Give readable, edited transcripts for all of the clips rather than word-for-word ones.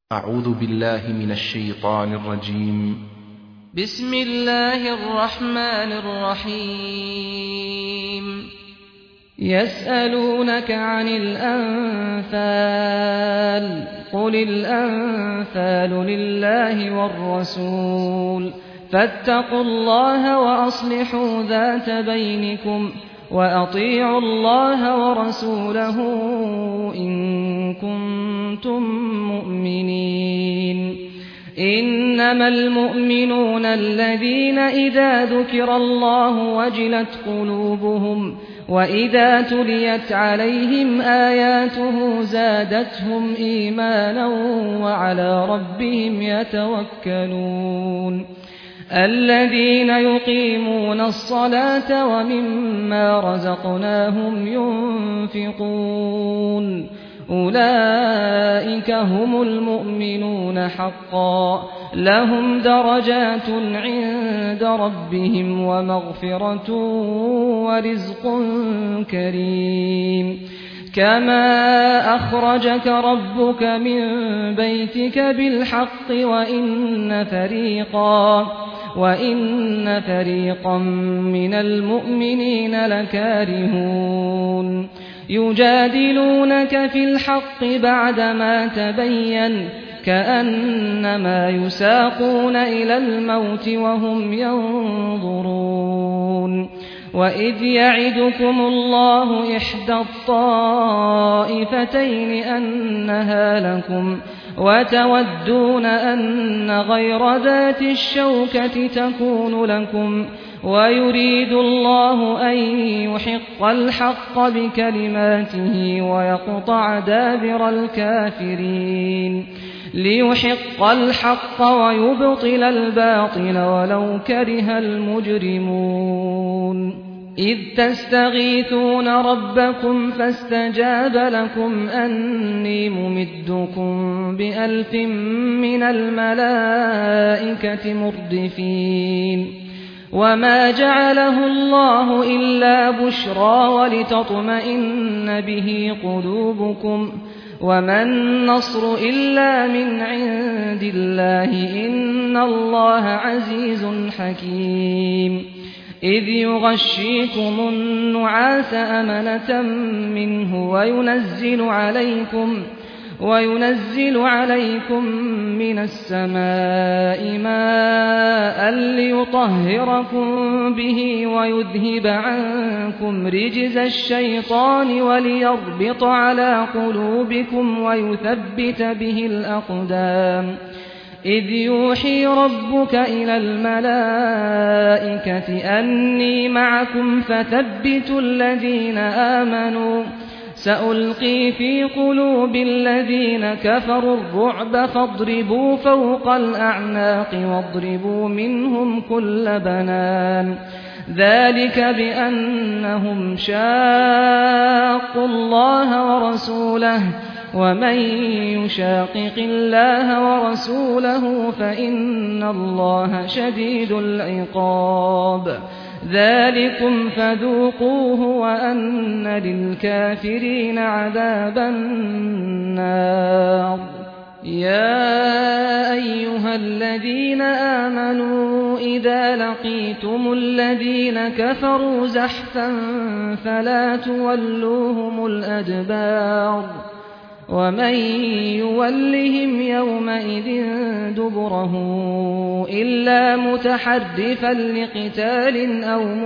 أعوذ بالله من الشيطان الرجيم. بسم الله الرحمن الرحيم. يسألونك عن الأنفال قل الأنفال لله والرسول فاتقوا الله وأصلحوا ذات بينكم وأطيعوا الله ورسوله إن كنتم مؤمنين. إنما المؤمنون الذين إذا ذكر الله وجلت قلوبهم وإذا تليت عليهم آياته زادتهم إيمانا وعلى ربهم يتوكلون. الذين يقيمون الصلاة ومما رزقناهم ينفقون أولئك هم المؤمنون حقا لهم درجات عند ربهم ومغفرة ورزق كريم. كما أخرجك ربك من بيتك بالحق وإن فريقا من المؤمنين لكارهون. يجادلونك في الحق بعدما تبين كأنما يساقون إلى الموت وهم ينظرون. وإذ يعدكم الله إحدى الطائفتين أنها لكم وتودون أن غير ذات الشوكة تكون لكم ويريد الله أن يحق الحق بكلماته ويقطع دابر الكافرين ليحق الحق ويبطل الباطل ولو كره المجرمون. إذ تستغيثون ربكم فاستجاب لكم أني ممدكم ب1000 من الملائكة مردفين. وما جعله الله إلا بشرى ولتطمئن به قلوبكم وما النصر إلا من عند الله إن الله عزيز حكيم. إذ يغشيكم النعاس أمنة منه وينزل عليكم من السماء ماء ليطهركم به ويذهب عنكم رجز الشيطان وليربط على قلوبكم ويثبت به الأقدام. إذ يوحي ربك إلى الملائكة أني معكم فثبتوا الذين آمنوا سألقي في قلوب الذين كفروا الرعب فاضربوا فوق الأعناق واضربوا منهم كل بنان. ذلك بأنهم شاقوا الله ورسوله ومن يشاقق الله ورسوله فإن الله شديد العقاب. ذلكم فذوقوه وأن للكافرين عذاب النار. يا أيها الذين آمنوا إذا لقيتم الذين كفروا زحفا فلا تولوهم الأدبار ومن يولهم يومئذ دبره إلا متحرفا لقتال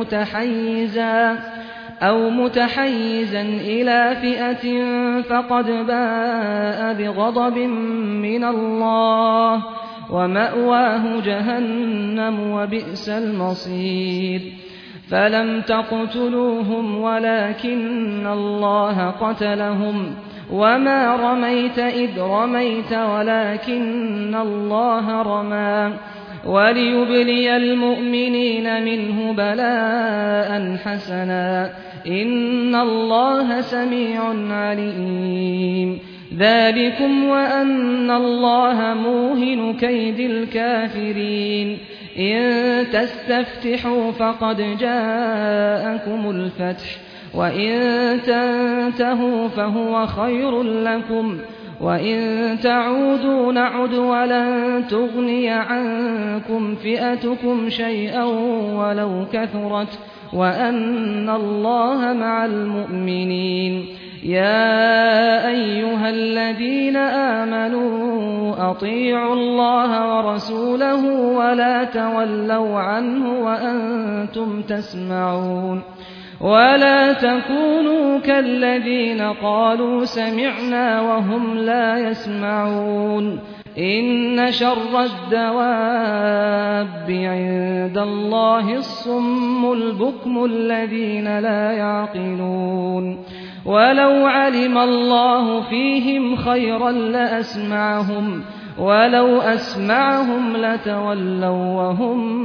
أو متحيزا إلى فئة فقد باء بغضب من الله ومأواه جهنم وبئس المصير. فلم تقتلوهم ولكن الله قتلهم وما رميت إذ رميت ولكن الله رمى وليبلي المؤمنين منه بلاء حسنا إن الله سميع عليم. ذلكم وأن الله موهن كيد الكافرين. إن تستفتحوا فقد جاءكم الفتح وإن تنتهوا فهو خير لكم وإن تعودوا نعد ولن تغني عنكم فئتكم شيئا ولو كثرت وأن الله مع المؤمنين يا أيها الذين آمنوا أطيعوا الله ورسوله ولا تولوا عنه وأنتم تسمعون ولا تكونوا كالذين قالوا سمعنا وهم لا يسمعون إن شر الدواب عند الله الصم البكم الذين لا يعقلون ولو علم الله فيهم خيرا لأسمعهم ولو أسمعهم لتولوا وهم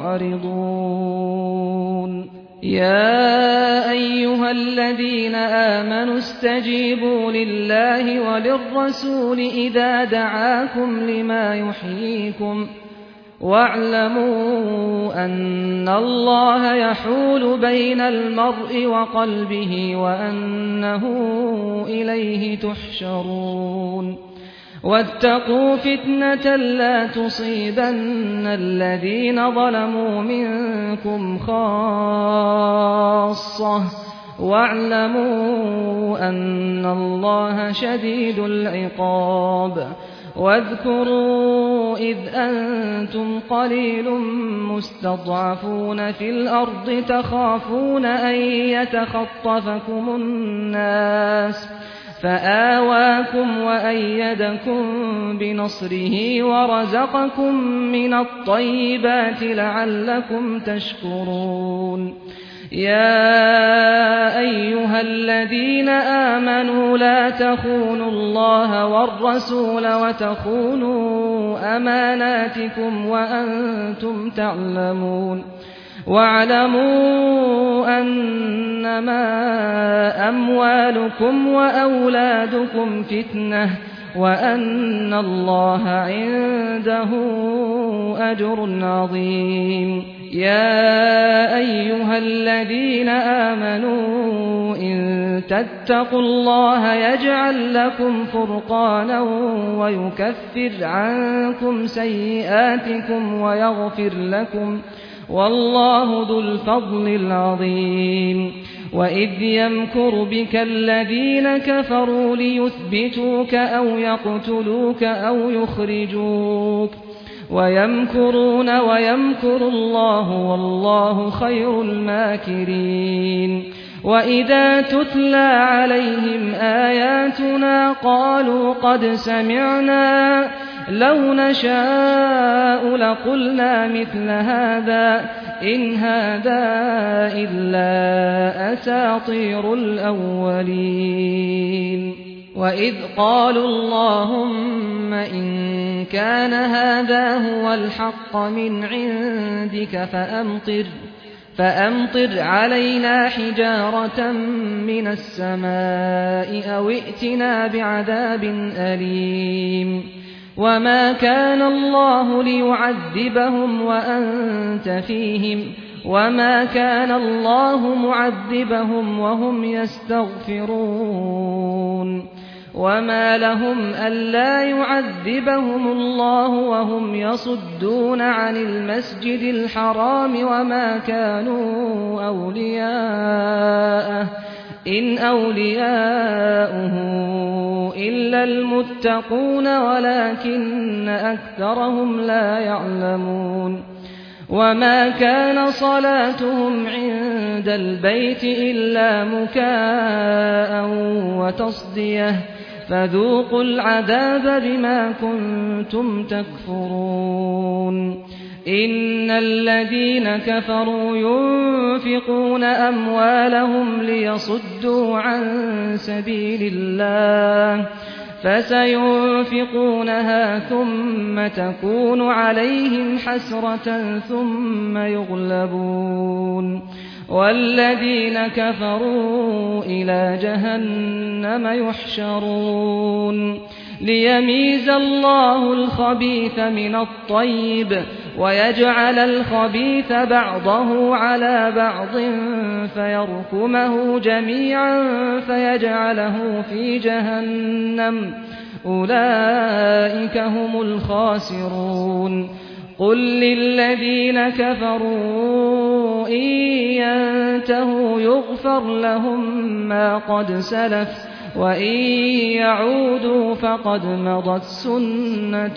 معرضون يا أيها الذين آمنوا استجيبوا لله وللرسول إذا دعاكم لما يحييكم واعلموا أن الله يحول بين المرء وقلبه وأنه إليه تحشرون واتقوا فتنة لا تصيبن الذين ظلموا منكم خاصة واعلموا أن الله شديد العقاب واذكروا إذ أنتم قليل مستضعفون في الأرض تخافون أن يتخطفكم الناس فآواكم وأيدكم بنصره ورزقكم من الطيبات لعلكم تشكرون يا أيها الذين آمنوا لا تخونوا الله والرسول وتخونوا أماناتكم وأنتم تعلمون واعلموا أنما أموالكم وأولادكم فتنة وأن الله عنده أجر عظيم يا أيها الذين آمنوا إن تتقوا الله يجعل لكم فرقانا ويكفر عنكم سيئاتكم ويغفر لكم والله ذو الفضل العظيم وإذ يمكر بك الذين كفروا ليثبتوك أو يقتلوك أو يخرجوك ويمكرون ويمكر الله والله خير الماكرين وإذا تتلى عليهم آياتنا قالوا قد سمعنا لو نشاء لقلنا مثل هذا إن هذا إلا أساطير الأولين وإذ قالوا اللهم إن كان هذا هو الحق من عندك فأمطر علينا حجارة من السماء أو ائتنا بعذاب أليم وما كان الله ليعذبهم وأنت فيهم وما كان الله معذبهم وهم يستغفرون وما لهم ألا يعذبهم الله وهم يصدون عن المسجد الحرام وما كانوا أولياءه إن أولياؤه إلا المتقون ولكن أكثرهم لا يعلمون وما كان صلاتهم عند البيت إلا مكاء وتصدية فذوقوا العذاب بما كنتم تكفرون إن الذين كفروا ينفقون أموالهم ليصدوا عن سبيل الله فسينفقونها ثم تكون عليهم حسرة ثم يغلبون والذين كفروا إلى جهنم يحشرون ليميز الله الخبيث من الطيب ويجعل الخبيث بعضه على بعض فيركمه جميعا فيجعله في جهنم أولئك هم الخاسرون قل للذين كفروا إن ينتهوا يغفر لهم ما قد سلف وإن يعودوا فقد مضت سنة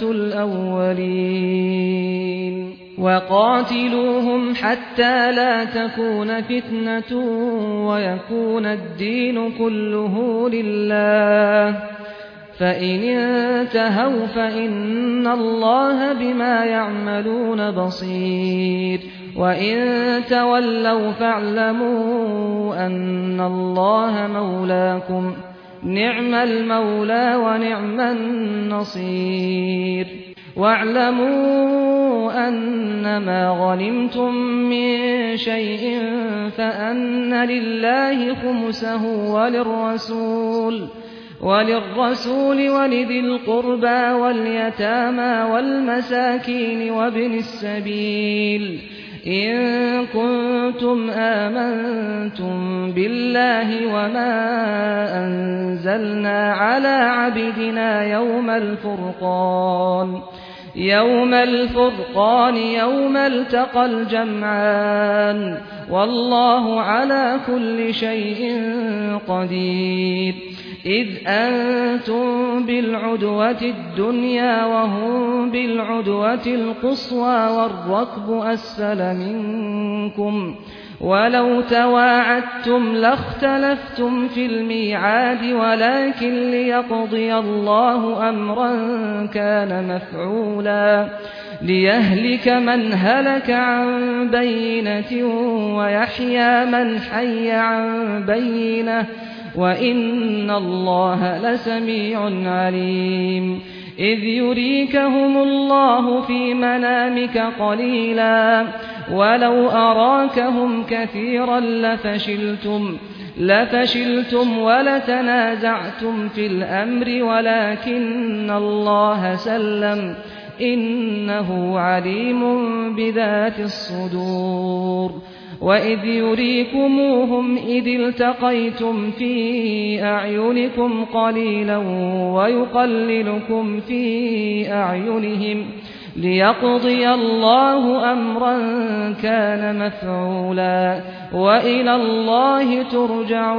الأولين وقاتلوهم حتى لا تكون فتنة ويكون الدين كله لله فإن انتهوا فإن الله بما يعملون بصير وإن تولوا فاعلموا أن الله مولاكم نعم المولى ونعم النصير واعلموا أنما غنمتم من شيء فأن لله خمسه وللرسول ولذي القربى واليتامى والمساكين وابن السبيل إن كنتم آمنتم بالله وما أنزلنا على عبدنا يوم الفرقان يوم التقى الجمعان والله على كل شيء قدير إذ أنتم بالعدوة الدنيا وهم بالعدوة القصوى والركب أسفل منكم ولو تواعدتم لاختلفتم في الميعاد ولكن ليقضي الله أمرا كان مفعولا ليهلك من هلك عن بينة ويحيى من حي عن بينة وإن الله لسميع عليم إذ يريكهم الله في منامك قليلا ولو أراكهم كثيرا لفشلتم ولتنازعتم في الأمر ولكن الله سلم إنه عليم بذات الصدور وإذ يريكموهم إذ التقيتم في أعينكم قليلا ويقللكم في أعينهم ليقضي الله أمرا كان مفعولا وإلى الله ترجع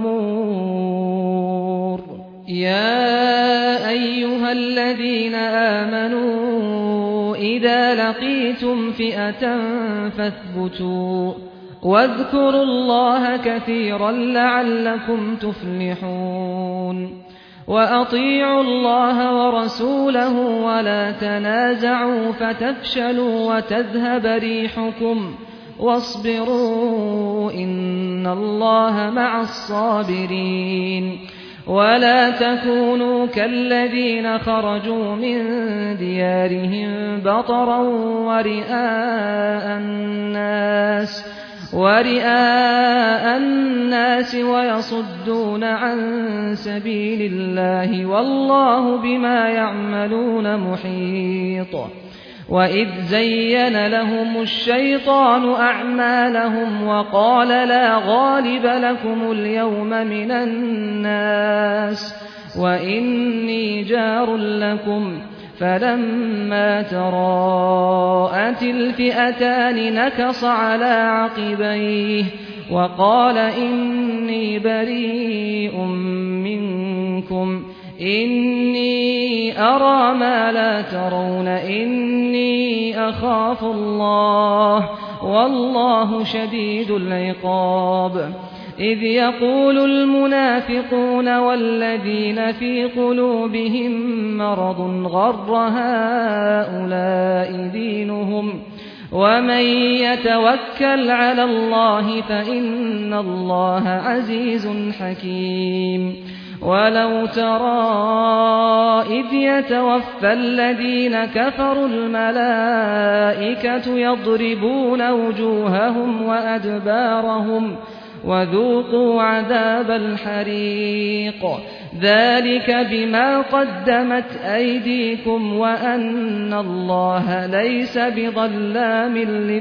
الأمور يا أيها الذين آمنوا إذا لقيتم فئة فاثبتوا واذكروا الله كثيرا لعلكم تفلحون وأطيعوا الله ورسوله ولا تنازعوا فتفشلوا وتذهب ريحكم واصبروا إن الله مع الصابرين ولا تكونوا كالذين خرجوا من ديارهم بطرا ورئاء الناس ويصدون عن سبيل الله والله بما يعملون محيط وإذ زين لهم الشيطان أعمالهم وقال لا غالب لكم اليوم من الناس وإني جار لكم فلما تراءت الفئتان نكص على عقبيه وقال إني بريء منكم إني أرى ما لا ترون إني أخاف الله والله شديد العقاب إذ يقول المنافقون والذين في قلوبهم مرض غر هؤلاء دينهم ومن يتوكل على الله فإن الله عزيز حكيم ولو ترى إذ يتوفى الذين كفروا الملائكة يضربون وجوههم وأدبارهم وذوقوا عذاب الحريق ذلك بما قدمت أيديكم وأن الله ليس بظلام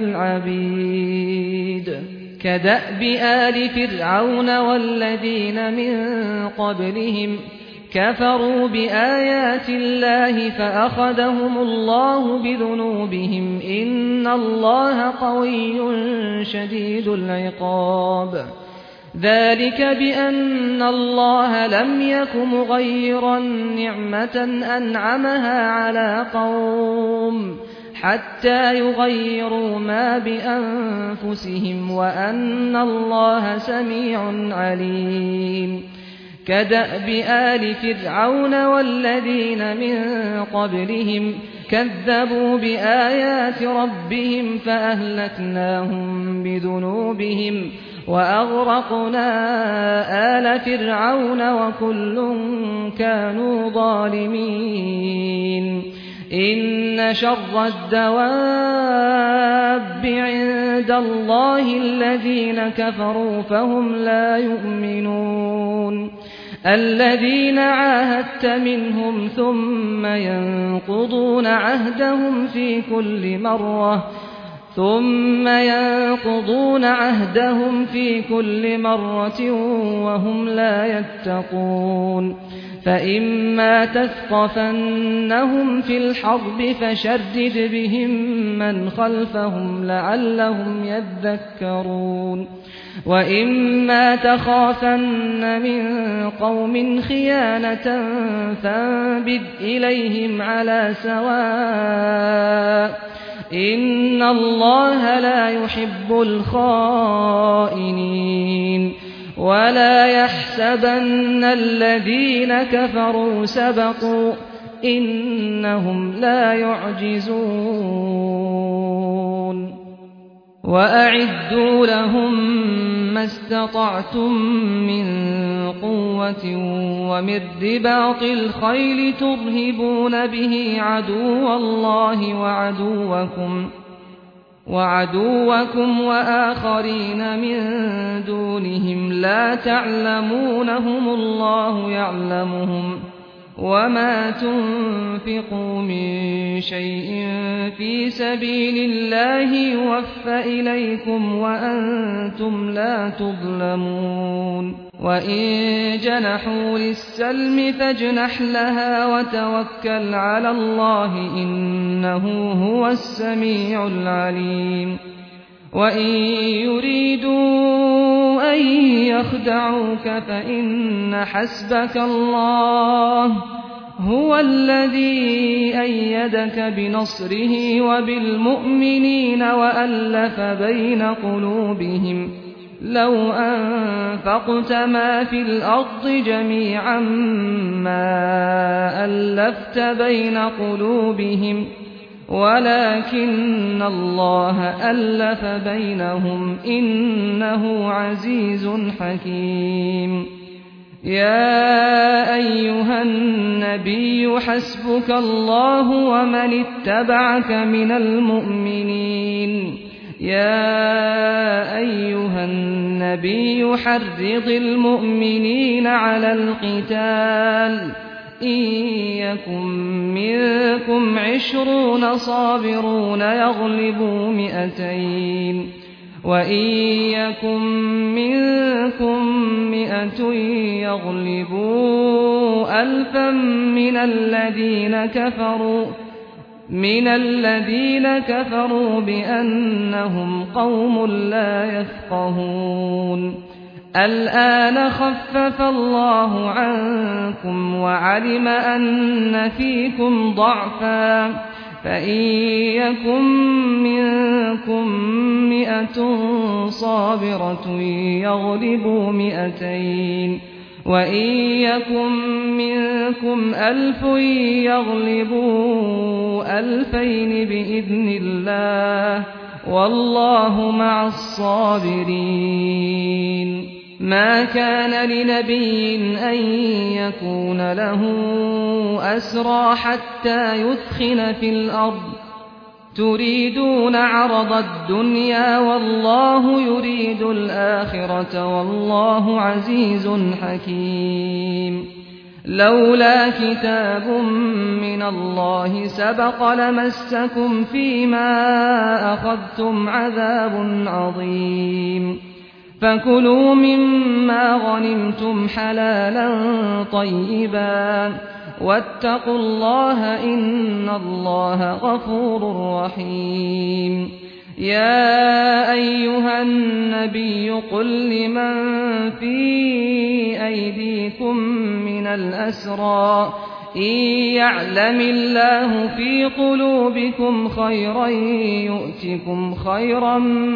للعبيد كدأب آل فرعون والذين من قبلهم كفروا بآيات الله فأخذهم الله بذنوبهم إن الله قوي شديد العقاب ذلك بأن الله لم يك مغيرا نعمة أنعمها على قوم حتى يغيروا ما بأنفسهم وأن الله سميع عليم كدأب آل فرعون والذين من قبلهم كذبوا بآيات ربهم فأهلكناهم بذنوبهم وأغرقنا آل فرعون وكل كانوا ظالمين إن شر الدواب عند الله الذين كفروا فهم لا يؤمنون الذين عاهدت منهم ثم ينقضون عهدهم في كل مرة وهم لا يتقون فإما تثقفنهم في الحرب فشرد بهم من خلفهم لعلهم يذكرون وإما تخافن من قوم خيانة فانبذ إليهم على سواء إن الله لا يحب الخائنين ولا يحسبن الذين كفروا سبقوا إنهم لا يعجزون وأعدوا لهم ما استطعتم من قوة ومن رباط الخيل ترهبون به عدو الله وعدوكم وآخرين من دونهم لا تعلمونهم الله يعلمهم وما تنفقوا من شيء في سبيل الله يوفى إليكم وأنتم لا تظلمون وإن جنحوا للسلم فاجنح لها وتوكل على الله إنه هو السميع العليم وإن يريدوا أن يخدعوك فإن حسبك الله هو الذي أيدك بنصره وبالمؤمنين وألف بين قلوبهم لو أنفقت ما في الأرض جميعا ما ألفت بين قلوبهم ولكن الله ألف بينهم إنه عزيز حكيم يا أيها النبي حسبك الله ومن اتبعك من المؤمنين يا أيها النبي حرض المؤمنين على القتال إن يكن منكم 20 صابرون يغلبوا 200 وإن يكن منكم 100 يغلبوا 1000 من الذين كفروا بأنهم قوم لا يفقهون الآن خفف الله عنكم وعلم أن فيكم ضعفا فإن يكن منكم 100 صابرة يغلبوا 200 وإن يكن منكم 1000 يغلبوا 2000 بإذن الله والله مع الصابرين ما كان لنبي أن يكون له أسرى حتى يثخن في الأرض تريدون عرض الدنيا والله يريد الآخرة والله عزيز حكيم لولا كتاب من الله سبق لمسكم فيما أخذتم عذاب عظيم فكلوا مما غنمتم حلالا طيبا واتقوا الله إن الله غفور رحيم. يا أيها النبي قل لمن في أيديكم من الأسرى إن يعلم الله في قلوبكم خيرا يؤتكم خيرا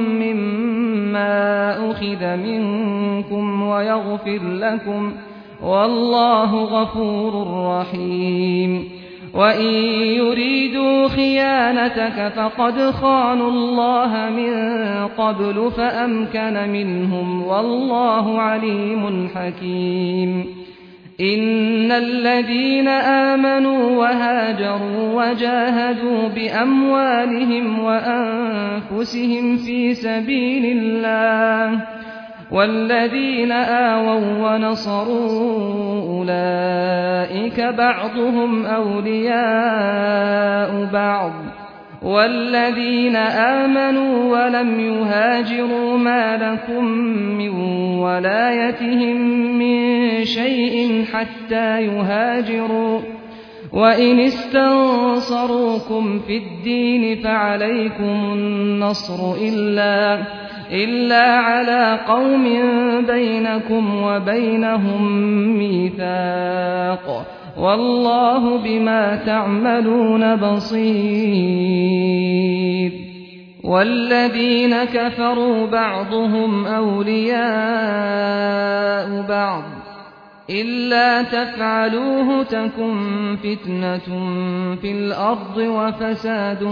مما أخذ منكم ويغفر لكم والله غفور رحيم. وإن يريدوا خيانتك فقد خانوا الله من قبل فأمكن منهم والله عليم حكيم. إن الذين آمنوا وهاجروا وجاهدوا بأموالهم وأنفسهم في سبيل الله والذين آووا ونصروا أولئك بعضهم أولياء بعض والذين آمنوا ولم يهاجروا ما لكم من ولايتهم من شيء حتى يهاجروا وإن استنصروكم في الدين فعليكم النصر إلا على قوم بينكم وبينهم ميثاق والله بما تعملون بصير. والذين كفروا بعضهم أولياء بعض إلا تفعلوه تكن فتنة في الأرض وفساد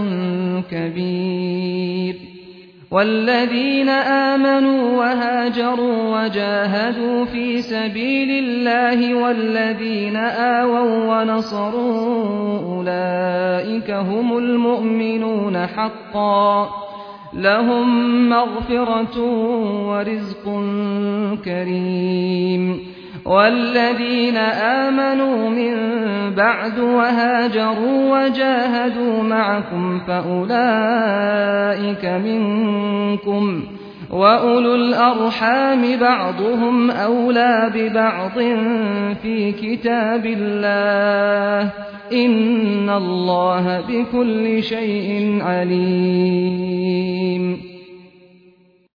كبير. والذين آمنوا وهاجروا وجاهدوا في سبيل الله والذين آووا ونصروا أولئك هم المؤمنون حقا لهم مغفرة ورزق كريم. والذين آمنوا من بعد وهاجروا وجاهدوا معكم فأولئك منكم وأولو الأرحام بعضهم أولى ببعض في كتاب الله إن الله بكل شيء عليم.